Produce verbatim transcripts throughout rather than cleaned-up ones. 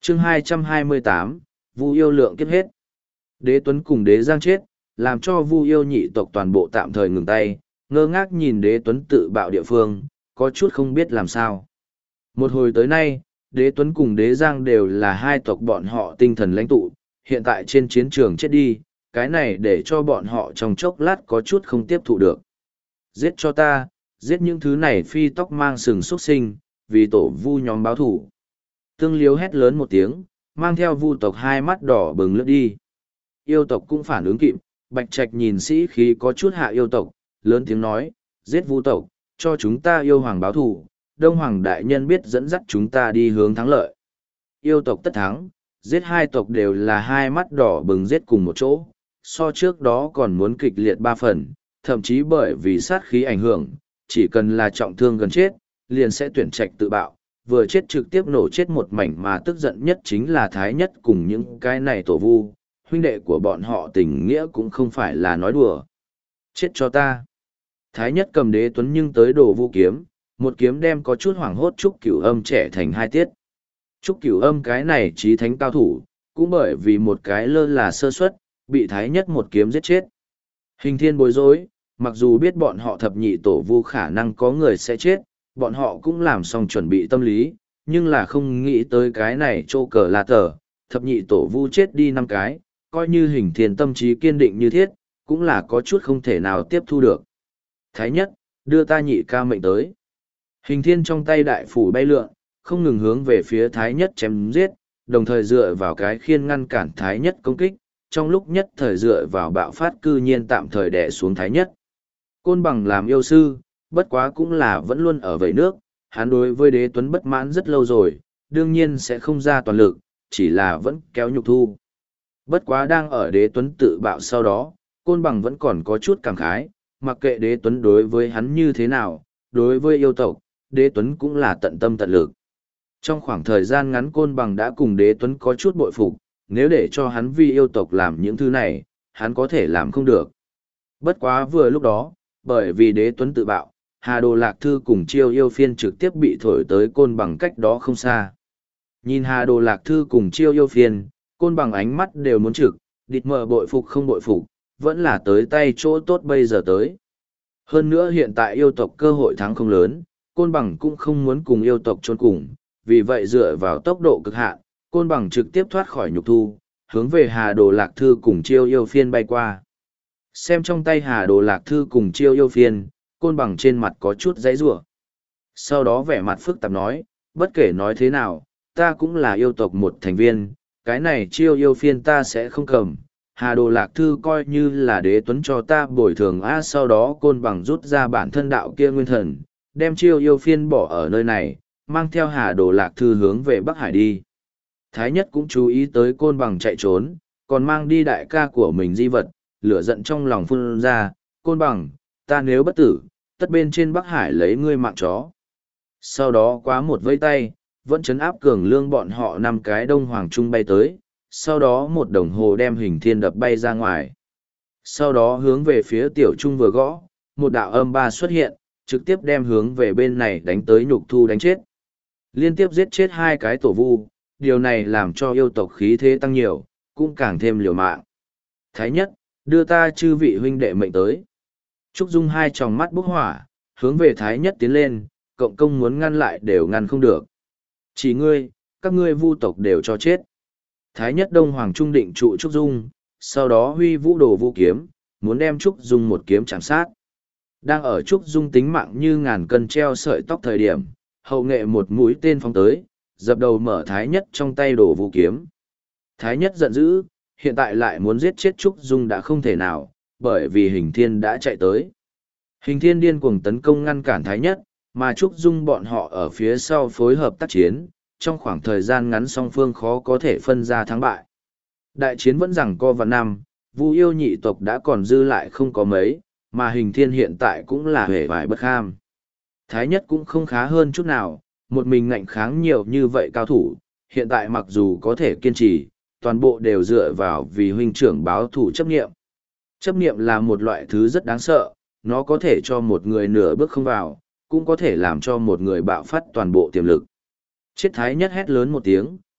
chương hai trăm hai mươi tám, Vu yêu lượng kiếp hết. Đế Tuấn cùng Đế Giang chết, làm cho Vu yêu nhị tộc toàn bộ tạm thời ngừng tay, ngơ ngác nhìn Đế Tuấn tự bạo địa phương, có chút không biết làm sao. Một hồi tới nay, Đế Tuấn cùng Đế Giang đều là hai tộc bọn họ tinh thần lãnh tụ, hiện tại trên chiến trường chết đi, cái này để cho bọn họ trong chốc lát có chút không tiếp thụ được. Giết cho ta, giết những thứ này phi tóc mang sừng xuất sinh, vì tổ Vu nhóm báo thủ. Tương Liếu hét lớn một tiếng, mang theo Vu tộc hai mắt đỏ bừng lướt đi. Yêu tộc cũng phản ứng kịp, Bạch Trạch nhìn sĩ khí có chút hạ yêu tộc, lớn tiếng nói, giết Vu tộc, cho chúng ta yêu hoàng báo thù, Đông Hoàng đại nhân biết dẫn dắt chúng ta đi hướng thắng lợi. Yêu tộc tất thắng, giết hai tộc đều là hai mắt đỏ bừng giết cùng một chỗ, so trước đó còn muốn kịch liệt ba phần, thậm chí bởi vì sát khí ảnh hưởng, chỉ cần là trọng thương gần chết, liền sẽ tuyển trạch tự bạo, vừa chết trực tiếp nổ chết một mảnh, mà tức giận nhất chính là Thái Nhất cùng những cái này tổ Vu, huynh đệ của bọn họ tình nghĩa cũng không phải là nói đùa. Chết cho ta. Thái Nhất cầm Đế Tuấn nhưng tới đồ Vu kiếm, một kiếm đem có chút hoảng hốt Trúc Cửu Âm trẻ thành hai tiết. Trúc Cửu Âm cái này chí thánh cao thủ, cũng bởi vì một cái lơ là sơ suất, bị Thái Nhất một kiếm giết chết. Hình Thiên bối rối, mặc dù biết bọn họ thập nhị tổ Vu khả năng có người sẽ chết, bọn họ cũng làm xong chuẩn bị tâm lý, nhưng là không nghĩ tới cái này trô cờ là tờ, thập nhị tổ Vu chết đi năm cái, coi như Hình Thiên tâm trí kiên định như thiết, cũng là có chút không thể nào tiếp thu được. Thái Nhất, đưa ta nhị ca mệnh tới. Hình Thiên trong tay đại phủ bay lượn, không ngừng hướng về phía Thái Nhất chém giết, đồng thời dựa vào cái khiên ngăn cản Thái Nhất công kích, trong lúc nhất thời dựa vào bạo phát cư nhiên tạm thời đè xuống Thái Nhất. Côn Bằng làm yêu sư, bất quá cũng là vẫn luôn ở vẩy nước, hắn đối với Đế Tuấn bất mãn rất lâu rồi, đương nhiên sẽ không ra toàn lực, chỉ là vẫn kéo nhục thu. Bất quá đang ở Đế Tuấn tự bạo sau đó, Côn Bằng vẫn còn có chút cảm khái, mặc kệ Đế Tuấn đối với hắn như thế nào, đối với yêu tộc, Đế Tuấn cũng là tận tâm tận lực. Trong khoảng thời gian ngắn Côn Bằng đã cùng Đế Tuấn có chút bội phục, nếu để cho hắn vì yêu tộc làm những thứ này, hắn có thể làm không được. Bất quá vừa lúc đó, bởi vì Đế Tuấn tự bạo, Hà Đồ Lạc Thư cùng Chiêu Yêu Phiên trực tiếp bị thổi tới Côn Bằng cách đó không xa. Nhìn Hà Đồ Lạc Thư cùng Chiêu Yêu Phiên, Côn Bằng ánh mắt đều muốn trực, địt mờ bội phục không bội phục, vẫn là tới tay chỗ tốt bây giờ tới. Hơn nữa hiện tại yêu tộc cơ hội thắng không lớn, Côn Bằng cũng không muốn cùng yêu tộc chôn cùng, vì vậy dựa vào tốc độ cực hạn, Côn Bằng trực tiếp thoát khỏi nhục thu, hướng về Hà Đồ Lạc Thư cùng Chiêu Yêu Phiên bay qua. Xem trong tay Hà Đồ Lạc Thư cùng Chiêu Yêu Phiên, Côn Bằng trên mặt có chút giãy giụa. Sau đó vẻ mặt phức tạp nói, bất kể nói thế nào, ta cũng là yêu tộc một thành viên, cái này Chiêu Yêu Phiên ta sẽ không cầm. Hà Đồ Lạc Thư coi như là Đế Tuấn cho ta bồi thường a. Sau đó Côn Bằng rút ra bản thân đạo kia nguyên thần, đem Chiêu Yêu Phiên bỏ ở nơi này, mang theo Hà Đồ Lạc Thư hướng về Bắc Hải đi. Thái Nhất cũng chú ý tới Côn Bằng chạy trốn, còn mang đi đại ca của mình di vật, lửa giận trong lòng phun ra, Côn Bằng, ta nếu bất tử, tất bên trên Bắc Hải lấy ngươi mạng chó. Sau đó quá một vây tay, vẫn chấn áp cường lương bọn họ năm cái Đông Hoàng Trung bay tới, sau đó một đồng hồ đem Hình Thiên đập bay ra ngoài. Sau đó hướng về phía Tiểu Trung vừa gõ, một đạo âm ba xuất hiện, trực tiếp đem hướng về bên này đánh tới nhục thu đánh chết. Liên tiếp giết chết hai cái tổ Vu, điều này làm cho yêu tộc khí thế tăng nhiều, cũng càng thêm liều mạng. Thái Nhất, đưa ta chư vị huynh đệ mệnh tới. Trúc Dung hai tròng mắt bốc hỏa, hướng về Thái Nhất tiến lên, cộng công muốn ngăn lại đều ngăn không được. Chỉ ngươi, các ngươi Vu tộc đều cho chết. Thái Nhất Đông Hoàng Trung định trụ Trúc Dung, sau đó huy vũ đồ Vu kiếm, muốn đem Trúc Dung một kiếm chạm sát. Đang ở Trúc Dung tính mạng như ngàn cân treo sợi tóc thời điểm, hậu nghệ một mũi tên phóng tới, dập đầu mở Thái Nhất trong tay đồ Vu kiếm. Thái Nhất giận dữ, hiện tại lại muốn giết chết Trúc Dung đã không thể nào, bởi vì Hình Thiên đã chạy tới. Hình Thiên điên cuồng tấn công ngăn cản Thái Nhất, mà Trúc Dung bọn họ ở phía sau phối hợp tác chiến, trong khoảng thời gian ngắn song phương khó có thể phân ra thắng bại. Đại chiến vẫn rằng co vào năm, Vu yêu nhị tộc đã còn dư lại không có mấy, mà Hình Thiên hiện tại cũng là hề vải bất kham. Thái Nhất cũng không khá hơn chút nào, một mình ngạnh kháng nhiều như vậy cao thủ, hiện tại mặc dù có thể kiên trì, toàn bộ đều dựa vào vì huynh trưởng báo thủ chấp nghiệm. Chấp nghiệm là một loại thứ rất đáng sợ, nó có thể cho một người nửa bước không vào, cũng có thể làm cho một người bạo phát toàn bộ tiềm lực. Chết Thái Nhất hét lớn một tiếng,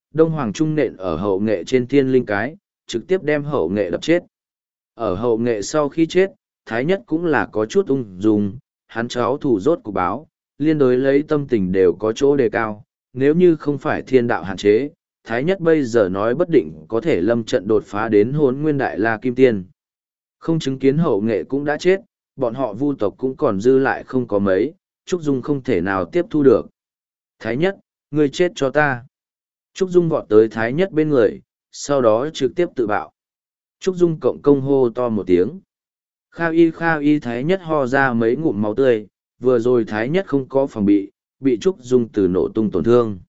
Đông Hoàng Trung nện ở hậu nghệ trên thiên linh cái, trực tiếp đem hậu nghệ đập chết. Ở hậu nghệ sau khi chết, Thái Nhất cũng là có chút ung dung, hắn cháu thủ rốt của báo, liên đối lấy tâm tình đều có chỗ đề cao, nếu như không phải thiên đạo hạn chế, Thái Nhất bây giờ nói bất định có thể lâm trận đột phá đến hốn nguyên đại la kim tiên. Không chứng kiến hậu nghệ cũng đã chết, bọn họ vu tộc cũng còn dư lại không có mấy, Trúc Dung không thể nào tiếp thu được. Thái Nhất, ngươi chết cho ta. Trúc Dung vọt tới Thái Nhất bên người, sau đó trực tiếp tự bạo. Trúc Dung cộng công hô to một tiếng. Kha y kha y Thái Nhất ho ra mấy ngụm máu tươi, vừa rồi Thái Nhất không có phòng bị, bị Trúc Dung từ nổ tung tổn thương.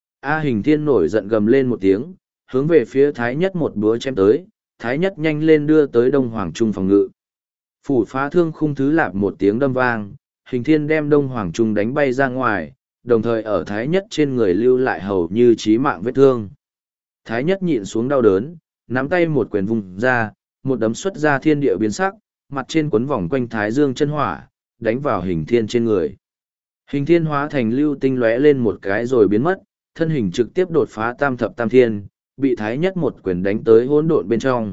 A Hình Thiên nổi giận gầm lên một tiếng, hướng về phía Thái Nhất một búa chém tới, Thái Nhất nhanh lên đưa tới Đông Hoàng Trung phòng ngự. Phủ phá thương khung thứ lạp một tiếng đâm vang, Hình Thiên đem Đông Hoàng Trung đánh bay ra ngoài, đồng thời ở Thái Nhất trên người lưu lại hầu như chí mạng vết thương. Thái Nhất nhịn xuống đau đớn, nắm tay một quyền vùng ra, một đấm xuất ra thiên địa biến sắc, mặt trên quấn vòng quanh Thái Dương chân hỏa, đánh vào Hình Thiên trên người. Hình Thiên hóa thành lưu tinh lóe lên một cái rồi biến mất, thân hình trực tiếp đột phá tam thập tam thiên, bị Thái Nhất một quyền đánh tới hỗn độn bên trong.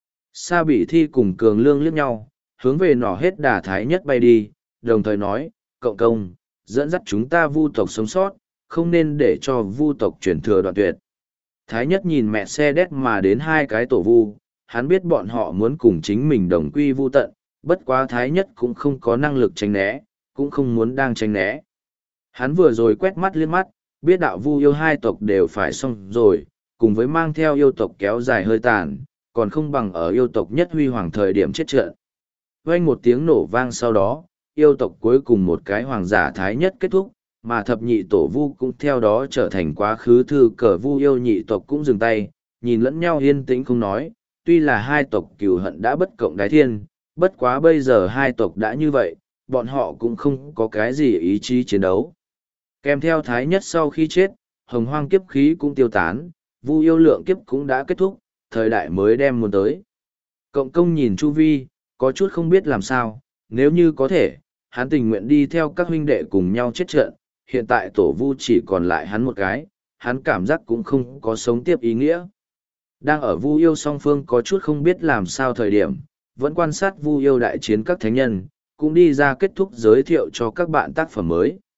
Sa Bỉ Thi cùng Cường Lương liếc nhau, hướng về nỏ hết đà Thái Nhất bay đi, đồng thời nói, cộng công, dẫn dắt chúng ta vu tộc sống sót, không nên để cho vu tộc chuyển thừa đoạn tuyệt. Thái Nhất nhìn mẹ xe đét mà đến hai cái tổ vu, hắn biết bọn họ muốn cùng chính mình đồng quy vu tận, bất quá Thái Nhất cũng không có năng lực tránh né, cũng không muốn đang tránh né. Hắn vừa rồi quét mắt liếc mắt, biết đạo vu yêu hai tộc đều phải xong rồi, cùng với mang theo yêu tộc kéo dài hơi tàn, còn không bằng ở yêu tộc nhất huy hoàng thời điểm chết trận. Vang một tiếng nổ vang sau đó, yêu tộc cuối cùng một cái hoàng giả Thái Nhất kết thúc, mà thập nhị tổ vu cũng theo đó trở thành quá khứ thư cờ vu yêu nhị tộc cũng dừng tay, nhìn lẫn nhau yên tĩnh không nói, tuy là hai tộc cừu hận đã bất cộng đái thiên, bất quá bây giờ hai tộc đã như vậy, bọn họ cũng không có cái gì ý chí chiến đấu. Kèm theo Thái Nhất sau khi chết, hồng hoang kiếp khí cũng tiêu tán, vu yêu lượng kiếp cũng đã kết thúc, thời đại mới đem muốn tới. Cộng công nhìn chu vi, có chút không biết làm sao, nếu như có thể, hắn tình nguyện đi theo các huynh đệ cùng nhau chết trận, hiện tại tổ vu chỉ còn lại hắn một cái, hắn cảm giác cũng không có sống tiếp ý nghĩa. Đang ở vu yêu song phương có chút không biết làm sao thời điểm, vẫn quan sát vu yêu đại chiến các thánh nhân, cũng đi ra kết thúc giới thiệu cho các bạn tác phẩm mới.